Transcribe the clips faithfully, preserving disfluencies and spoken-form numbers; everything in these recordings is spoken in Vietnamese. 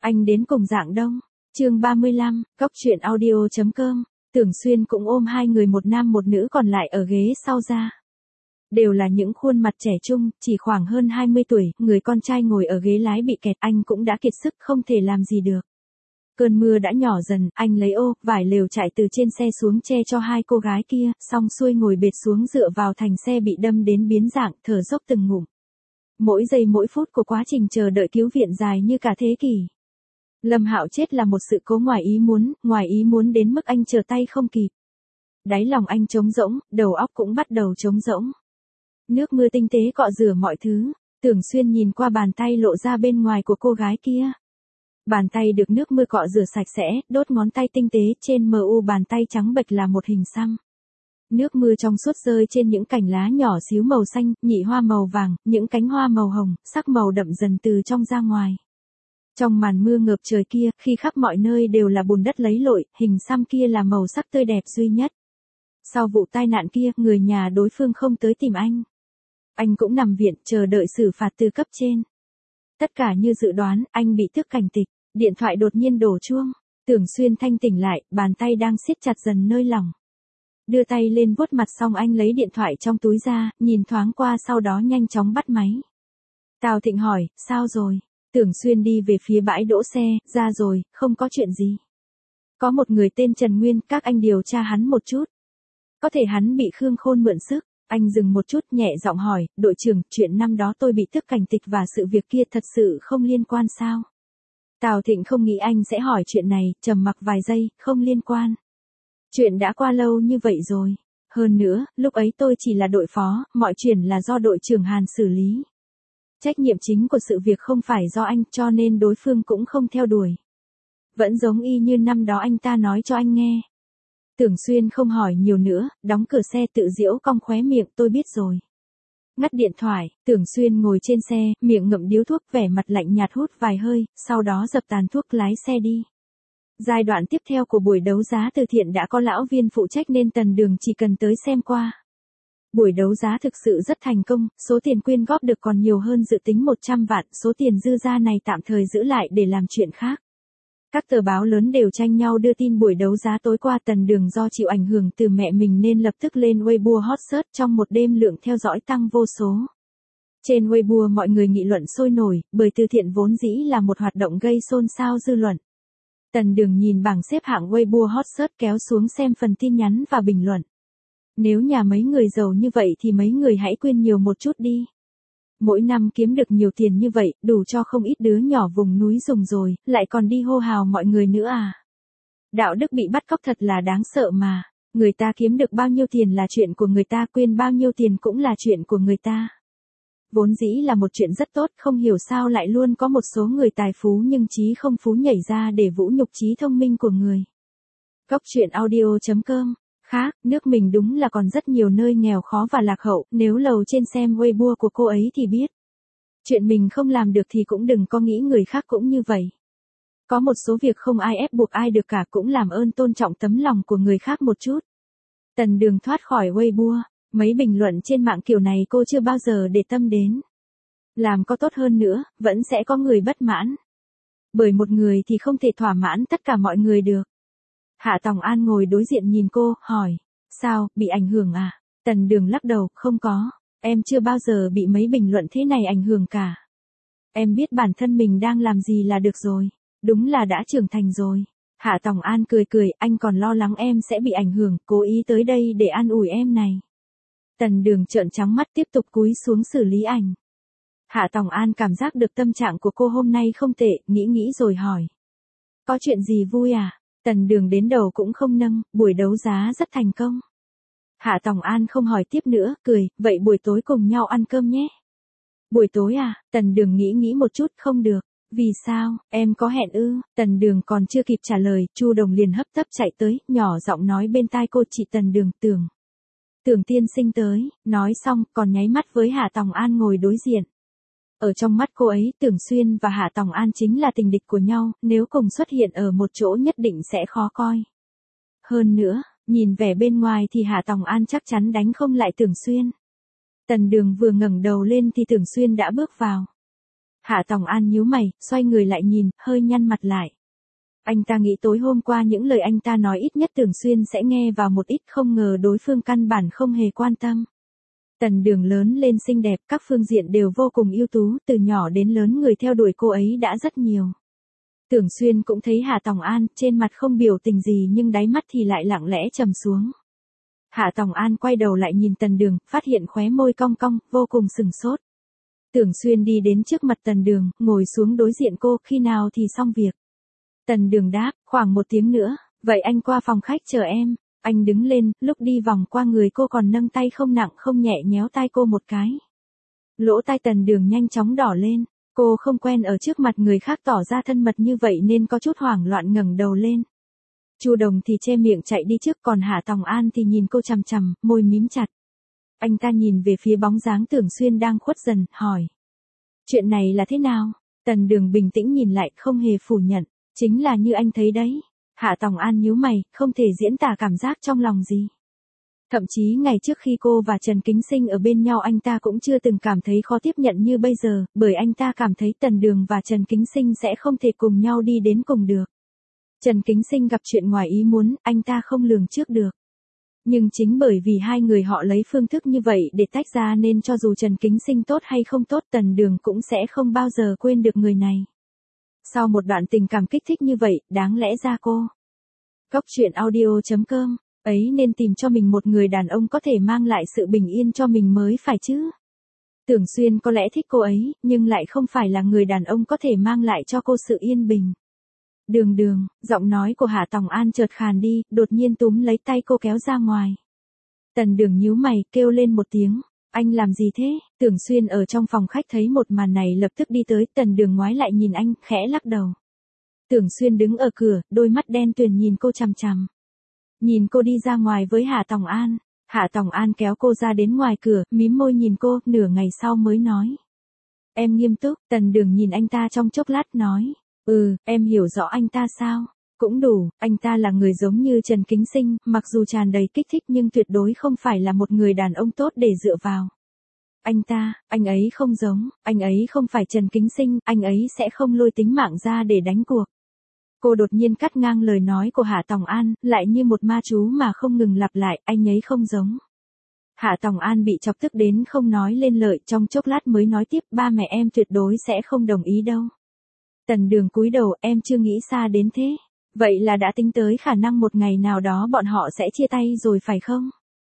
Anh đến cùng Dạng Đông. Chương ba mươi lăm, Cóc truyện audio chấm com. Tưởng Xuyên cũng ôm hai người một nam một nữ còn lại ở ghế sau ra. Đều là những khuôn mặt trẻ trung, chỉ khoảng hơn hai mươi tuổi, người con trai ngồi ở ghế lái bị kẹt, anh cũng đã kiệt sức không thể làm gì được. Cơn mưa đã nhỏ dần, anh lấy ô, vải lều trải từ trên xe xuống che cho hai cô gái kia, xong xuôi ngồi bệt xuống dựa vào thành xe bị đâm đến biến dạng, thở dốc từng ngụm. Mỗi giây mỗi phút của quá trình chờ đợi cứu viện dài như cả thế kỷ. Lâm Hạo chết là một sự cố ngoài ý muốn, ngoài ý muốn đến mức anh trở tay không kịp. Đáy lòng anh trống rỗng, đầu óc cũng bắt đầu trống rỗng. Nước mưa tinh tế cọ rửa mọi thứ, Tưởng Xuyên nhìn qua bàn tay lộ ra bên ngoài của cô gái kia. Bàn tay được nước mưa cọ rửa sạch sẽ, đốt ngón tay tinh tế, trên mờ u bàn tay trắng bệch là một hình xăm. Nước mưa trong suốt rơi trên những cành lá nhỏ xíu màu xanh, nhị hoa màu vàng, những cánh hoa màu hồng, sắc màu đậm dần từ trong ra ngoài. Trong màn mưa ngập trời kia, khi khắp mọi nơi đều là bùn đất lấy lội, hình xăm kia là màu sắc tươi đẹp duy nhất. Sau vụ tai nạn kia, người nhà đối phương không tới tìm anh. Anh cũng nằm viện, chờ đợi xử phạt từ cấp trên. Tất cả như dự đoán, anh bị tước cảnh tịch, điện thoại đột nhiên đổ chuông. Tưởng Xuyên thanh tỉnh lại, bàn tay đang siết chặt dần nơi lòng. Đưa tay lên vuốt mặt xong anh lấy điện thoại trong túi ra, nhìn thoáng qua sau đó nhanh chóng bắt máy. Tào Thịnh hỏi, sao rồi? Tưởng Xuyên đi về phía bãi đỗ xe, ra rồi, không có chuyện gì. Có một người tên Trần Nguyên, các anh điều tra hắn một chút. Có thể hắn bị Khương Khôn mượn sức. Anh dừng một chút nhẹ giọng hỏi, đội trưởng, chuyện năm đó tôi bị tước cảnh tịch và sự việc kia thật sự không liên quan sao? Tào Thịnh không nghĩ anh sẽ hỏi chuyện này, trầm mặc vài giây, không liên quan. Chuyện đã qua lâu như vậy rồi. Hơn nữa, lúc ấy tôi chỉ là đội phó, mọi chuyện là do đội trưởng Hàn xử lý. Trách nhiệm chính của sự việc không phải do anh, cho nên đối phương cũng không theo đuổi. Vẫn giống y như năm đó anh ta nói cho anh nghe. Tưởng Xuyên không hỏi nhiều nữa, đóng cửa xe tự giễu cong khóe miệng, tôi biết rồi. Ngắt điện thoại, Tưởng Xuyên ngồi trên xe, miệng ngậm điếu thuốc, vẻ mặt lạnh nhạt hút vài hơi, sau đó dập tàn thuốc lái xe đi. Giai đoạn tiếp theo của buổi đấu giá từ thiện đã có lão viên phụ trách nên Tần Đường chỉ cần tới xem qua. Buổi đấu giá thực sự rất thành công, số tiền quyên góp được còn nhiều hơn dự tính một trăm vạn, số tiền dư ra này tạm thời giữ lại để làm chuyện khác. Các tờ báo lớn đều tranh nhau đưa tin buổi đấu giá tối qua. Tần Đường do chịu ảnh hưởng từ mẹ mình nên lập tức lên Weibo hot search, trong một đêm lượng theo dõi tăng vô số. Trên Weibo mọi người nghị luận sôi nổi, bởi từ thiện vốn dĩ là một hoạt động gây xôn xao dư luận. Tần Đường nhìn bảng xếp hạng Weibo hot search kéo xuống xem phần tin nhắn và bình luận. Nếu nhà mấy người giàu như vậy thì mấy người hãy quyên nhiều một chút đi. Mỗi năm kiếm được nhiều tiền như vậy, đủ cho không ít đứa nhỏ vùng núi dùng rồi, lại còn đi hô hào mọi người nữa à. Đạo đức bị bắt cóc thật là đáng sợ mà. Người ta kiếm được bao nhiêu tiền là chuyện của người ta, quyên bao nhiêu tiền cũng là chuyện của người ta. Vốn dĩ là một chuyện rất tốt, không hiểu sao lại luôn có một số người tài phú nhưng trí không phú nhảy ra để vũ nhục trí thông minh của người. Cóc truyện audio chấm com. Khác, nước mình đúng là còn rất nhiều nơi nghèo khó và lạc hậu, nếu lầu trên xem Weibo của cô ấy thì biết. Chuyện mình không làm được thì cũng đừng có nghĩ người khác cũng như vậy. Có một số việc không ai ép buộc ai được cả, cũng làm ơn tôn trọng tấm lòng của người khác một chút. Tần Đường thoát khỏi Weibo, mấy bình luận trên mạng kiểu này cô chưa bao giờ để tâm đến. Làm có tốt hơn nữa, vẫn sẽ có người bất mãn. Bởi một người thì không thể thỏa mãn tất cả mọi người được. Hạ Tòng An ngồi đối diện nhìn cô, hỏi, sao, bị ảnh hưởng à? Tần Đường lắc đầu, không có, em chưa bao giờ bị mấy bình luận thế này ảnh hưởng cả. Em biết bản thân mình đang làm gì là được rồi, đúng là đã trưởng thành rồi. Hạ Tòng An cười cười, anh còn lo lắng em sẽ bị ảnh hưởng, cố ý tới đây để an ủi em này. Tần Đường trợn trắng mắt tiếp tục cúi xuống xử lý ảnh. Hạ Tòng An cảm giác được tâm trạng của cô hôm nay không tệ, nghĩ nghĩ rồi hỏi. Có chuyện gì vui à? Tần Đường đến đầu cũng không nâng, buổi đấu giá rất thành công. Hạ Tòng An không hỏi tiếp nữa, cười, vậy buổi tối cùng nhau ăn cơm nhé. Buổi tối à? Tần Đường nghĩ nghĩ một chút, không được. Vì sao, em có hẹn ư? Tần Đường còn chưa kịp trả lời, Chu Đồng liền hấp tấp chạy tới, nhỏ giọng nói bên tai cô, chị Tần Đường, Tưởng. Tưởng tiên sinh tới, nói xong, còn nháy mắt với Hạ Tòng An ngồi đối diện. Ở trong mắt cô ấy, Tưởng Xuyên và Hạ Tòng An chính là tình địch của nhau, nếu cùng xuất hiện ở một chỗ nhất định sẽ khó coi. Hơn nữa, nhìn vẻ bên ngoài thì Hạ Tòng An chắc chắn đánh không lại Tưởng Xuyên. Tần Đường vừa ngẩng đầu lên thì Tưởng Xuyên đã bước vào. Hạ Tòng An nhíu mày, xoay người lại nhìn, hơi nhăn mặt lại. Anh ta nghĩ tối hôm qua những lời anh ta nói ít nhất Tưởng Xuyên sẽ nghe vào một ít, không ngờ đối phương căn bản không hề quan tâm. Tần Đường lớn lên xinh đẹp, các phương diện đều vô cùng ưu tú, từ nhỏ đến lớn người theo đuổi cô ấy đã rất nhiều. Tưởng Xuyên cũng thấy Hạ Tòng An, trên mặt không biểu tình gì nhưng đáy mắt thì lại lặng lẽ trầm xuống. Hạ Tòng An quay đầu lại nhìn Tần Đường, phát hiện khóe môi cong cong, vô cùng sừng sốt. Tưởng Xuyên đi đến trước mặt Tần Đường, ngồi xuống đối diện cô, khi nào thì xong việc. Tần Đường đáp, khoảng một tiếng nữa, vậy anh qua phòng khách chờ em. Anh đứng lên, lúc đi vòng qua người cô còn nâng tay không nặng không nhẹ nhéo tai cô một cái. Lỗ tai Tần Đường nhanh chóng đỏ lên, cô không quen ở trước mặt người khác tỏ ra thân mật như vậy nên có chút hoảng loạn ngẩng đầu lên. Chu Đồng thì che miệng chạy đi trước, còn Hạ Tòng An thì nhìn cô chằm chằm, môi mím chặt. Anh ta nhìn về phía bóng dáng Tưởng Xuyên đang khuất dần, hỏi. Chuyện này là thế nào? Tần Đường bình tĩnh nhìn lại, không hề phủ nhận. Chính là như anh thấy đấy. Hạ Tòng An nhíu mày, không thể diễn tả cảm giác trong lòng gì. Thậm chí ngày trước khi cô và Trần Kính Sinh ở bên nhau anh ta cũng chưa từng cảm thấy khó tiếp nhận như bây giờ, bởi anh ta cảm thấy Tần Đường và Trần Kính Sinh sẽ không thể cùng nhau đi đến cùng được. Trần Kính Sinh gặp chuyện ngoài ý muốn, anh ta không lường trước được. Nhưng chính bởi vì hai người họ lấy phương thức như vậy để tách ra nên cho dù Trần Kính Sinh tốt hay không tốt, Tần Đường cũng sẽ không bao giờ quên được người này. Sau một đoạn tình cảm kích thích như vậy, đáng lẽ ra cô. Cóc truyện audio chấm com, ấy nên tìm cho mình một người đàn ông có thể mang lại sự bình yên cho mình mới phải chứ. Tưởng Xuyên có lẽ thích cô ấy, nhưng lại không phải là người đàn ông có thể mang lại cho cô sự yên bình. Đường Đường, giọng nói của Hạ Tòng An chợt khàn đi, đột nhiên túm lấy tay cô kéo ra ngoài. Tần Đường nhíu mày, kêu lên một tiếng. Anh làm gì thế? Tưởng Xuyên ở trong phòng khách thấy một màn này lập tức đi tới, Tần Đường ngoái lại nhìn anh, khẽ lắc đầu. Tưởng Xuyên đứng ở cửa, đôi mắt đen tuyền nhìn cô chằm chằm. Nhìn cô đi ra ngoài với Hạ Tòng An. Hạ Tòng An kéo cô ra đến ngoài cửa, mím môi nhìn cô, nửa ngày sau mới nói. Em nghiêm túc. Tần Đường nhìn anh ta trong chốc lát nói. Ừ, em hiểu rõ anh ta sao? Cũng đủ, anh ta là người giống như Trần Kính Sinh, mặc dù tràn đầy kích thích nhưng tuyệt đối không phải là một người đàn ông tốt để dựa vào. Anh ta, anh ấy không giống, anh ấy không phải Trần Kính Sinh, anh ấy sẽ không lôi tính mạng ra để đánh cuộc. Cô đột nhiên cắt ngang lời nói của Hạ Tòng An, lại như một ma chú mà không ngừng lặp lại, anh ấy không giống. Hạ Tòng An bị chọc tức đến không nói lên lời, trong chốc lát mới nói tiếp, ba mẹ em tuyệt đối sẽ không đồng ý đâu. Tần Đường cúi đầu, em chưa nghĩ xa đến thế. Vậy là đã tính tới khả năng một ngày nào đó bọn họ sẽ chia tay rồi phải không?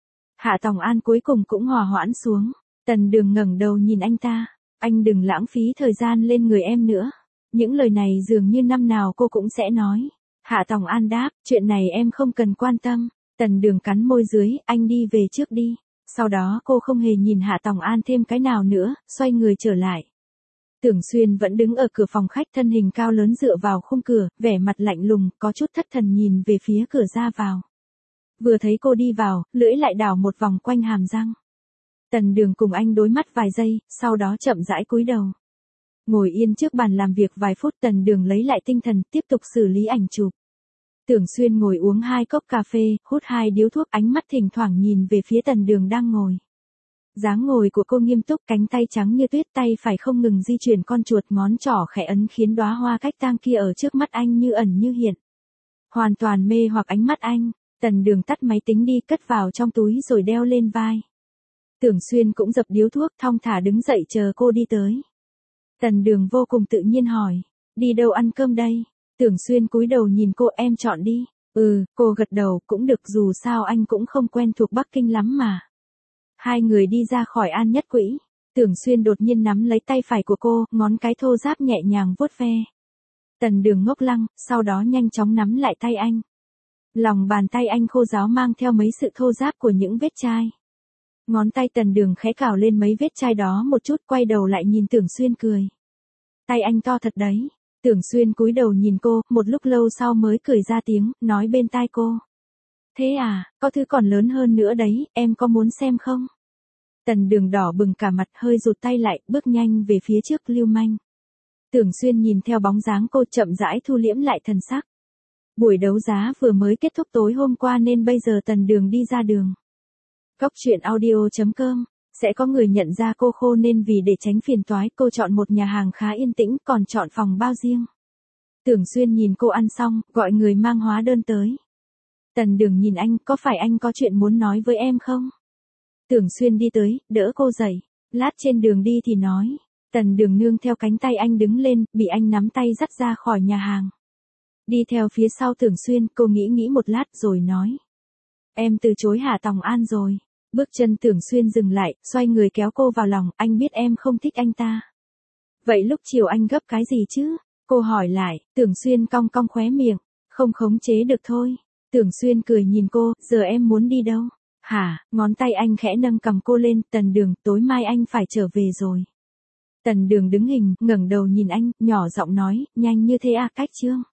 Hạ Tòng An cuối cùng cũng hòa hoãn xuống. Tần Đường ngẩng đầu nhìn anh ta. Anh đừng lãng phí thời gian lên người em nữa. Những lời này dường như năm nào cô cũng sẽ nói. Hạ Tòng An đáp, chuyện này em không cần quan tâm. Tần Đường cắn môi dưới, anh đi về trước đi. Sau đó cô không hề nhìn Hạ Tòng An thêm cái nào nữa, xoay người trở lại. Tưởng Xuyên vẫn đứng ở cửa phòng khách, thân hình cao lớn dựa vào khung cửa, vẻ mặt lạnh lùng, có chút thất thần nhìn về phía cửa ra vào. Vừa thấy cô đi vào, lưỡi lại đảo một vòng quanh hàm răng. Tần Đường cùng anh đối mắt vài giây, sau đó chậm rãi cúi đầu. Ngồi yên trước bàn làm việc vài phút, Tần Đường lấy lại tinh thần, tiếp tục xử lý ảnh chụp. Tưởng Xuyên ngồi uống hai cốc cà phê, hút hai điếu thuốc, ánh mắt thỉnh thoảng nhìn về phía Tần Đường đang ngồi. Dáng ngồi của cô nghiêm túc, cánh tay trắng như tuyết, tay phải không ngừng di chuyển con chuột, ngón trỏ khẽ ấn khiến đóa hoa cách tang kia ở trước mắt anh như ẩn như hiện. Hoàn toàn mê hoặc ánh mắt anh. Tần Đường tắt máy tính đi, cất vào trong túi rồi đeo lên vai. Tưởng Xuyên cũng dập điếu thuốc, thong thả đứng dậy chờ cô đi tới. Tần Đường vô cùng tự nhiên hỏi, đi đâu ăn cơm đây? Tưởng Xuyên cúi đầu nhìn cô, em chọn đi. Ừ, cô gật đầu, cũng được, dù sao anh cũng không quen thuộc Bắc Kinh lắm mà. Hai người đi ra khỏi An Nhất Quỹ. Tưởng Xuyên đột nhiên nắm lấy tay phải của cô, ngón cái thô ráp nhẹ nhàng vuốt ve. Tần Đường ngốc lăng, sau đó nhanh chóng nắm lại tay anh. Lòng bàn tay anh khô ráo mang theo mấy sự thô ráp của những vết chai. Ngón tay Tần Đường khẽ cào lên mấy vết chai đó một chút, quay đầu lại nhìn Tưởng Xuyên cười. Tay anh to thật đấy. Tưởng Xuyên cúi đầu nhìn cô, một lúc lâu sau mới cười ra tiếng, nói bên tai cô. Thế à, có thứ còn lớn hơn nữa đấy, em có muốn xem không? Tần Đường đỏ bừng cả mặt, hơi rụt tay lại, bước nhanh về phía trước, lưu manh. Tưởng Xuyên nhìn theo bóng dáng cô, chậm rãi thu liễm lại thần sắc. Buổi đấu giá vừa mới kết thúc tối hôm qua nên bây giờ Tần Đường đi ra đường. Cóc truyện audio chấm com Sẽ có người nhận ra cô khô nên vì để tránh phiền toái cô chọn một nhà hàng khá yên tĩnh còn chọn phòng bao riêng. Tưởng Xuyên nhìn cô ăn xong, gọi người mang hóa đơn tới. Tần Đường nhìn anh, có phải anh có chuyện muốn nói với em không? Tưởng Xuyên đi tới, đỡ cô dậy. Lát trên đường đi thì nói. Tần Đường nương theo cánh tay anh đứng lên, bị anh nắm tay dắt ra khỏi nhà hàng. Đi theo phía sau Tưởng Xuyên, cô nghĩ nghĩ một lát rồi nói. Em từ chối Hạ Tòng An rồi. Bước chân Tưởng Xuyên dừng lại, xoay người kéo cô vào lòng, anh biết em không thích anh ta. Vậy lúc chiều anh gấp cái gì chứ? Cô hỏi lại, Tưởng Xuyên cong cong khóe miệng, không khống chế được thôi. Tưởng Xuyên cười nhìn cô, giờ em muốn đi đâu? Hả, ngón tay anh khẽ nâng cầm cô lên, Tần Đường, tối mai anh phải trở về rồi. Tần Đường đứng hình, ngẩng đầu nhìn anh, nhỏ giọng nói, nhanh như thế à, cách chương.